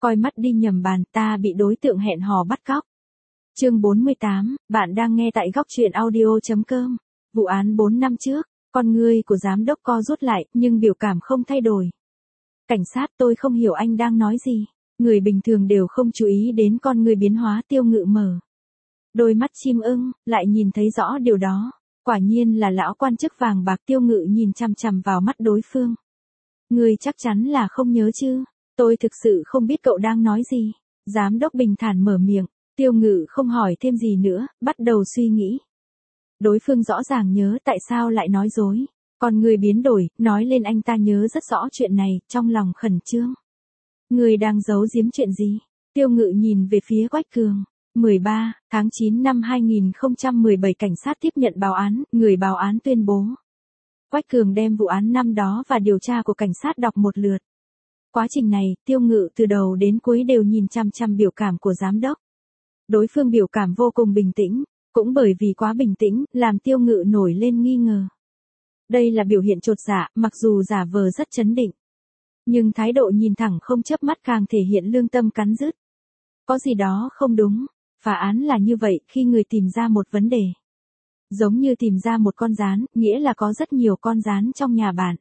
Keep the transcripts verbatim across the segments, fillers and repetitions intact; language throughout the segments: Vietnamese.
Coi mắt đi nhầm bàn, ta bị đối tượng hẹn hò bắt cóc. Chương bốn mươi tám, bạn đang nghe tại góc truyện audio chấm com. Vụ án bốn năm trước, con ngươi của giám đốc co rút lại, nhưng biểu cảm không thay đổi. Cảnh sát, tôi không hiểu anh đang nói gì. Người bình thường đều không chú ý đến con ngươi biến hóa. Tiêu Ngự mở đôi mắt chim ưng, lại nhìn thấy rõ điều đó. Quả nhiên là lão quan chức vàng bạc. Tiêu Ngự nhìn chằm chằm vào mắt đối phương. Ngươi chắc chắn là không nhớ chứ? Tôi thực sự không biết cậu đang nói gì. Giám đốc bình thản mở miệng. Tiêu Ngự không hỏi thêm gì nữa, bắt đầu suy nghĩ. Đối phương rõ ràng nhớ, tại sao lại nói dối. Còn người biến đổi, nói lên anh ta nhớ rất rõ chuyện này, trong lòng khẩn trương. Người đang giấu giếm chuyện gì? Tiêu Ngự nhìn về phía Quách Cường. mười ba tháng chín năm hai nghìn không trăm mười bảy, cảnh sát tiếp nhận báo án, người báo án tuyên bố. Quách Cường đem vụ án năm đó và điều tra của cảnh sát đọc một lượt. Quá trình này, Tiêu Ngự từ đầu đến cuối đều nhìn chăm chăm biểu cảm của giám đốc. Đối phương biểu cảm vô cùng bình tĩnh, cũng bởi vì quá bình tĩnh, làm Tiêu Ngự nổi lên nghi ngờ. Đây là biểu hiện chột dạ, mặc dù giả vờ rất trấn định. Nhưng thái độ nhìn thẳng không chớp mắt càng thể hiện lương tâm cắn rứt. Có gì đó không đúng, phá án là như vậy, khi người tìm ra một vấn đề. Giống như tìm ra một con gián, nghĩa là có rất nhiều con gián trong nhà bạn.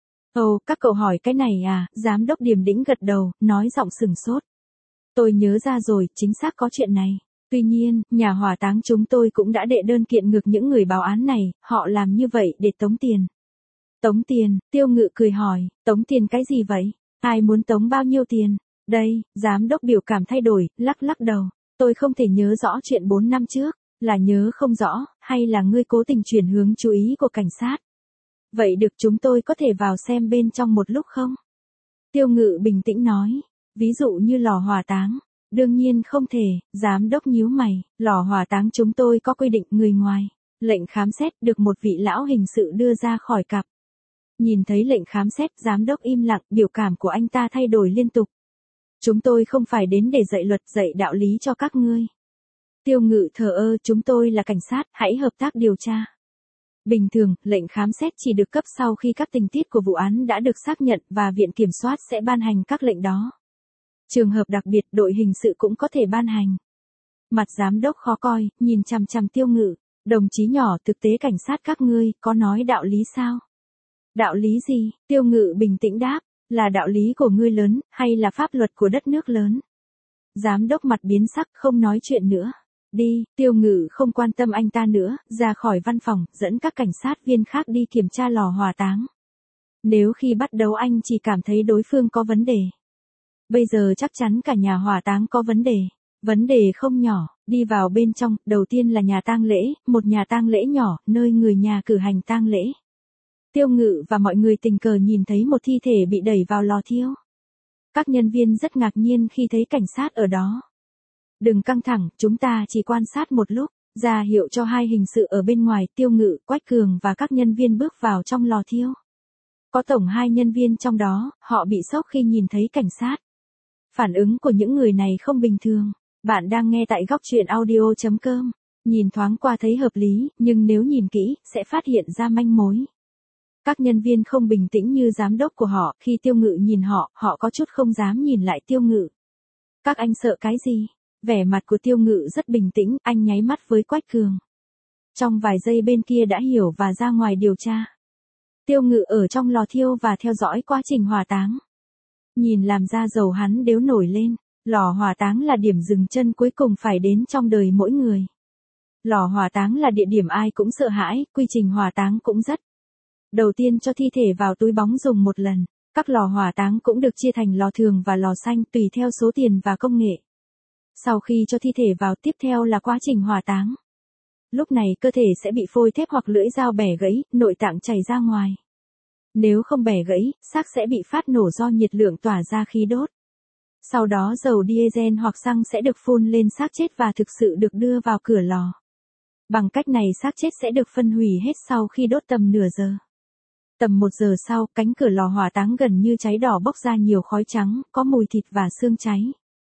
Ồ, các cậu hỏi cái này à? Giám đốc điềm tĩnh gật đầu, nói giọng sừng sốt. Tôi nhớ ra rồi, chính xác có chuyện này. Tuy nhiên, nhà hỏa táng chúng tôi cũng đã đệ đơn kiện ngược những người báo án này, họ làm như vậy để tống tiền. Tống tiền? Tiêu Ngự cười hỏi, tống tiền cái gì vậy? Ai muốn tống bao nhiêu tiền? Đây, giám đốc biểu cảm thay đổi, lắc lắc đầu. Tôi không thể nhớ rõ chuyện bốn năm trước, là nhớ không rõ, hay là ngươi cố tình chuyển hướng chú ý của cảnh sát? Vậy được, chúng tôi có thể vào xem bên trong một lúc không? Tiêu Ngự bình tĩnh nói, ví dụ như lò hỏa táng. Đương nhiên không thể, giám đốc nhíu mày, lò hỏa táng chúng tôi có quy định người ngoài. Lệnh khám xét được một vị lão hình sự đưa ra khỏi cặp. Nhìn thấy lệnh khám xét, giám đốc im lặng, biểu cảm của anh ta thay đổi liên tục. Chúng tôi không phải đến để dạy luật, dạy đạo lý cho các ngươi. Tiêu Ngự thờ ơ, chúng tôi là cảnh sát, hãy hợp tác điều tra. Bình thường, lệnh khám xét chỉ được cấp sau khi các tình tiết của vụ án đã được xác nhận và viện kiểm soát sẽ ban hành các lệnh đó. Trường hợp đặc biệt, đội hình sự cũng có thể ban hành. Mặt giám đốc khó coi, nhìn chằm chằm Tiêu Ngự. Đồng chí nhỏ, thực tế cảnh sát các ngươi, có nói đạo lý sao? Đạo lý gì? Tiêu Ngự bình tĩnh đáp, là đạo lý của ngươi lớn, hay là pháp luật của đất nước lớn? Giám đốc mặt biến sắc, không nói chuyện nữa. Đi, Tiêu Ngự không quan tâm anh ta nữa, ra khỏi văn phòng, dẫn các cảnh sát viên khác đi kiểm tra lò hỏa táng. Nếu khi bắt đầu anh chỉ cảm thấy đối phương có vấn đề. Bây giờ chắc chắn cả nhà hỏa táng có vấn đề. Vấn đề không nhỏ, đi vào bên trong, đầu tiên là nhà tang lễ, một nhà tang lễ nhỏ, nơi người nhà cử hành tang lễ. Tiêu Ngự và mọi người tình cờ nhìn thấy một thi thể bị đẩy vào lò thiêu. Các nhân viên rất ngạc nhiên khi thấy cảnh sát ở đó. Đừng căng thẳng, chúng ta chỉ quan sát một lúc, ra hiệu cho hai hình sự ở bên ngoài. Tiêu Ngự, Quách Cường và các nhân viên bước vào trong lò thiêu. Có tổng hai nhân viên trong đó, họ bị sốc khi nhìn thấy cảnh sát. Phản ứng của những người này không bình thường. Bạn đang nghe tại góc truyện audio chấm com. Nhìn thoáng qua thấy hợp lý, nhưng nếu nhìn kỹ, sẽ phát hiện ra manh mối. Các nhân viên không bình tĩnh như giám đốc của họ, khi Tiêu Ngự nhìn họ, họ có chút không dám nhìn lại Tiêu Ngự. Các anh sợ cái gì? Vẻ mặt của Tiêu Ngự rất bình tĩnh, anh nháy mắt với Quách Cường. Trong vài giây bên kia đã hiểu và ra ngoài điều tra. Tiêu Ngự ở trong lò thiêu và theo dõi quá trình hỏa táng. Nhìn làm ra dầu hắn đếu nổi lên, lò hỏa táng là điểm dừng chân cuối cùng phải đến trong đời mỗi người. Lò hỏa táng là địa điểm ai cũng sợ hãi, quy trình hỏa táng cũng rất. Đầu tiên cho thi thể vào túi bóng dùng một lần, các lò hỏa táng cũng được chia thành lò thường và lò xanh tùy theo số tiền và công nghệ. Sau khi cho thi thể vào, tiếp theo là quá trình hỏa táng. Lúc này cơ thể sẽ bị phôi thép hoặc lưỡi dao bẻ gãy, nội tạng chảy ra ngoài. Nếu không bẻ gãy, xác sẽ bị phát nổ do nhiệt lượng tỏa ra khi đốt. Sau đó dầu diesel hoặc xăng sẽ được phun lên xác chết và thực sự được đưa vào cửa lò. Bằng cách này xác chết sẽ được phân hủy hết sau khi đốt tầm nửa giờ. Tầm một giờ sau, cánh cửa lò hỏa táng gần như cháy đỏ bốc ra nhiều khói trắng, có mùi thịt và xương cháy.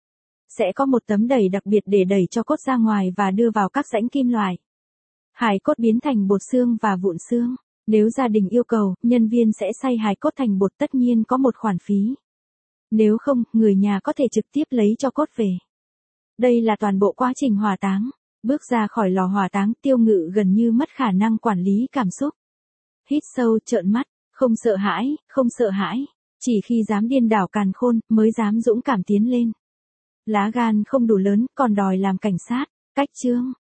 Sẽ có một tấm đẩy đặc biệt để đẩy cho cốt ra ngoài và đưa vào các rãnh kim loại. Hài cốt biến thành bột xương và vụn xương. Nếu gia đình yêu cầu, nhân viên sẽ xay hài cốt thành bột, tất nhiên có một khoản phí. Nếu không, người nhà có thể trực tiếp lấy cho cốt về. Đây là toàn bộ quá trình hỏa táng. Bước ra khỏi lò hỏa táng, Tiêu Ngự gần như mất khả năng quản lý cảm xúc. Hít sâu, trợn mắt, không sợ hãi, không sợ hãi. Chỉ khi dám điên đảo càn khôn, mới dám dũng cảm tiến lên. Lá gan không đủ lớn, còn đòi làm cảnh sát. Cách chương.